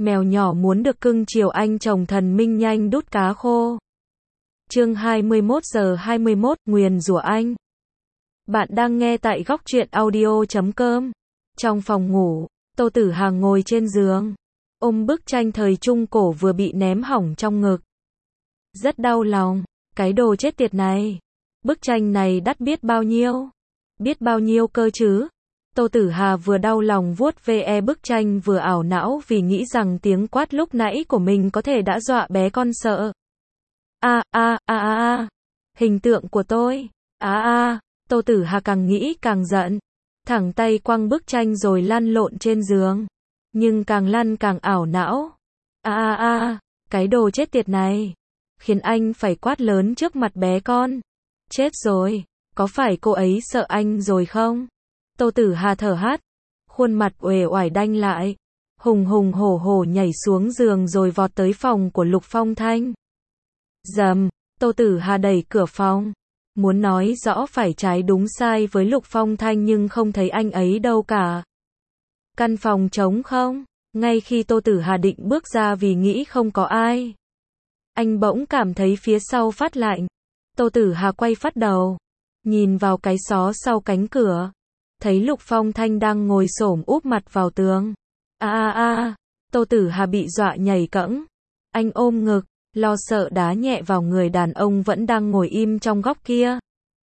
Mèo nhỏ muốn được cưng chiều anh chồng thần minh nhanh đút cá khô. Chương 21 giờ 21, nguyền rủa anh. Bạn đang nghe tại góc truyện audio.com. Trong phòng ngủ, Tô Tử Hà ngồi trên giường, ôm bức tranh thời trung cổ vừa bị ném hỏng trong ngực. Rất đau lòng, cái đồ chết tiệt này. Bức tranh này đắt biết bao nhiêu? Biết bao nhiêu cơ chứ? Tô Tử Hà vừa đau lòng vuốt ve bức tranh vừa ảo não vì nghĩ rằng tiếng quát lúc nãy của mình có thể đã dọa bé con sợ. Hình tượng của tôi. Tô Tử Hà càng nghĩ càng giận. Thẳng tay quăng bức tranh rồi lăn lộn trên giường. Nhưng càng lăn càng ảo não. Cái đồ chết tiệt này. Khiến anh phải quát lớn trước mặt bé con. Chết rồi. Có phải cô ấy sợ anh rồi không? Tô Tử Hà thở hắt. Khuôn mặt uể oải đanh lại. Hùng hùng hổ hổ nhảy xuống giường rồi vọt tới phòng của Lục Phong Thanh. Dầm. Tô Tử Hà đẩy cửa phòng. Muốn nói rõ phải trái đúng sai với Lục Phong Thanh nhưng không thấy anh ấy đâu cả. Căn phòng trống không. Ngay khi Tô Tử Hà định bước ra vì nghĩ không có ai, anh bỗng cảm thấy phía sau phát lạnh. Tô Tử Hà quay phát đầu, nhìn vào cái xó sau cánh cửa, thấy Lục Phong Thanh đang ngồi xổm úp mặt vào tường. Tô Tử Hà bị dọa nhảy cẫng. Anh ôm ngực, lo sợ đá nhẹ vào người đàn ông vẫn đang ngồi im trong góc kia.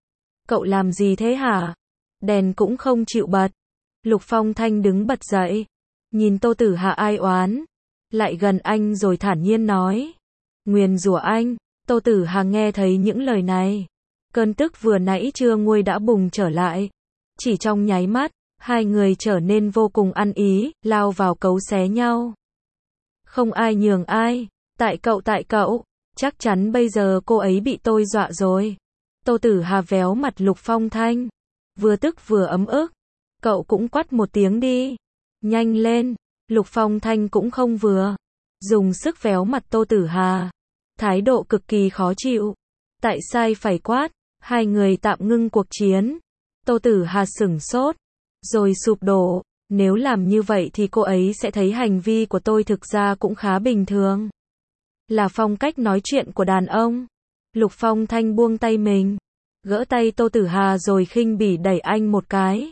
Cậu làm gì thế hả? Đèn cũng không chịu bật. Lục Phong Thanh đứng bật dậy, nhìn Tô Tử Hà ai oán, lại gần anh rồi thản nhiên nói. Nguyền rủa anh. Tô Tử Hà nghe thấy những lời này, cơn tức vừa nãy chưa nguôi đã bùng trở lại. Chỉ trong nháy mắt, hai người trở nên vô cùng ăn ý, lao vào cấu xé nhau. Không ai nhường ai. Tại cậu, chắc chắn bây giờ cô ấy bị tôi dọa rồi. Tô Tử Hà véo mặt Lục Phong Thanh, vừa tức vừa ấm ức. Cậu cũng quát một tiếng đi. Nhanh lên. Lục Phong Thanh cũng không vừa, dùng sức véo mặt Tô Tử Hà, thái độ cực kỳ khó chịu. Tại sai phải quát, hai người tạm ngưng cuộc chiến. Tô Tử Hà sửng sốt, rồi sụp đổ. Nếu làm như vậy thì cô ấy sẽ thấy hành vi của tôi thực ra cũng khá bình thường. Là phong cách nói chuyện của đàn ông. Lục Phong Thanh buông tay mình, gỡ tay Tô Tử Hà rồi khinh bỉ đẩy anh một cái.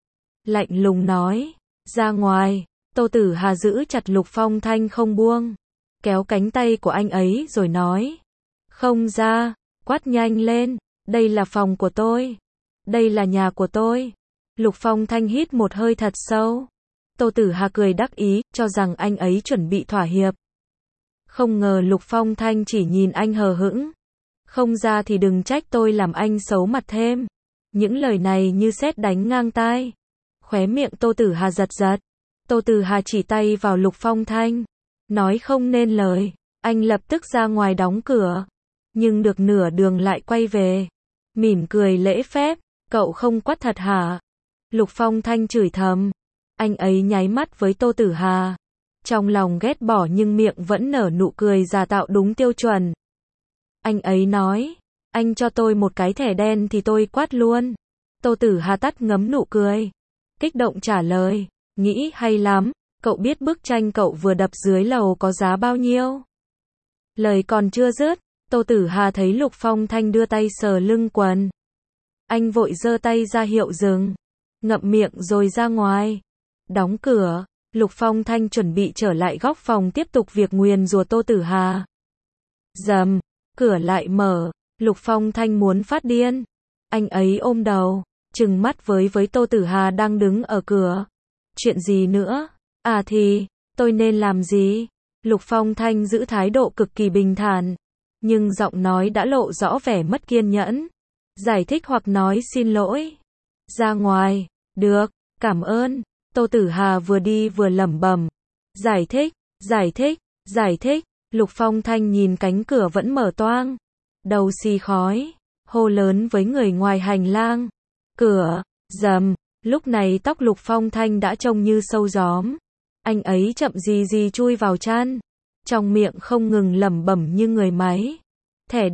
Lạnh lùng nói, ra ngoài. Tô Tử Hà giữ chặt Lục Phong Thanh không buông, kéo cánh tay của anh ấy rồi nói. Không ra, quát nhanh lên, đây là phòng của tôi. Đây là nhà của tôi. Lục Phong Thanh hít một hơi thật sâu. Tô Tử Hà cười đắc ý, cho rằng anh ấy chuẩn bị thỏa hiệp. Không ngờ Lục Phong Thanh chỉ nhìn anh hờ hững. Không ra thì đừng trách tôi làm anh xấu mặt thêm. Những lời này như sét đánh ngang tai. Khóe miệng Tô Tử Hà giật giật. Tô Tử Hà chỉ tay vào Lục Phong Thanh, nói không nên lời. Anh lập tức ra ngoài đóng cửa, nhưng được nửa đường lại quay về, mỉm cười lễ phép. Cậu không quát thật hả? Lục Phong Thanh chửi thầm. Anh ấy nháy mắt với Tô Tử Hà, trong lòng ghét bỏ nhưng miệng vẫn nở nụ cười giả tạo đúng tiêu chuẩn. Anh ấy nói, anh cho tôi một cái thẻ đen thì tôi quát luôn. Tô Tử Hà tắt ngấm nụ cười, kích động trả lời. Nghĩ hay lắm, cậu biết bức tranh cậu vừa đập dưới lầu có giá bao nhiêu? Lời còn chưa dứt, Tô Tử Hà thấy Lục Phong Thanh đưa tay sờ lưng quần. Anh vội giơ tay ra hiệu dừng, ngậm miệng rồi ra ngoài. Đóng cửa, Lục Phong Thanh chuẩn bị trở lại góc phòng tiếp tục việc nguyền rủa Tô Tử Hà. Dầm, cửa lại mở, Lục Phong Thanh muốn phát điên. Anh ấy ôm đầu, trừng mắt với Tô Tử Hà đang đứng ở cửa. Chuyện gì nữa? Thì, tôi nên làm gì? Lục Phong Thanh giữ thái độ cực kỳ bình thản, nhưng giọng nói đã lộ rõ vẻ mất kiên nhẫn. Giải thích hoặc nói xin lỗi. Ra ngoài. Được, cảm ơn. Tô Tử Hà vừa đi vừa lẩm bẩm. Giải thích. Lục Phong Thanh nhìn cánh cửa vẫn mở toang, đầu xì khói, hô lớn với người ngoài hành lang. Cửa. Dầm. Lúc này tóc Lục Phong Thanh đã trông như sâu gióm. Anh ấy chậm gì chui vào chăn, trong miệng không ngừng lẩm bẩm như người máy. Thẻ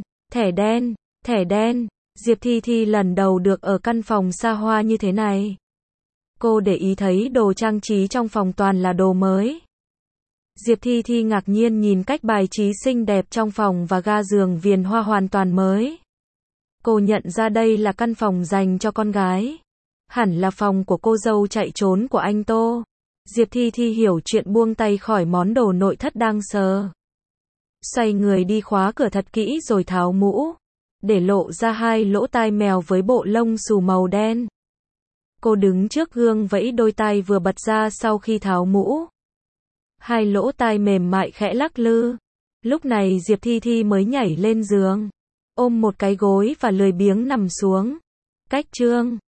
đen. Diệp Thi Thi lần đầu được ở căn phòng xa hoa như thế này. Cô để ý thấy đồ trang trí trong phòng toàn là đồ mới. Diệp Thi Thi ngạc nhiên nhìn cách bài trí xinh đẹp trong phòng và ga giường viền hoa hoàn toàn mới. Cô nhận ra đây là căn phòng dành cho con gái. Hẳn là phòng của cô dâu chạy trốn của anh Tô. Diệp Thi Thi hiểu chuyện, buông tay khỏi món đồ nội thất đang sờ. Xoay người đi khóa cửa thật kỹ rồi tháo mũ, để lộ ra hai lỗ tai mèo với bộ lông xù màu đen. Cô đứng trước gương vẫy đôi tai vừa bật ra sau khi tháo mũ. Hai lỗ tai mềm mại khẽ lắc lư. Lúc này Diệp Thi Thi mới nhảy lên giường, ôm một cái gối và lười biếng nằm xuống. Cách chương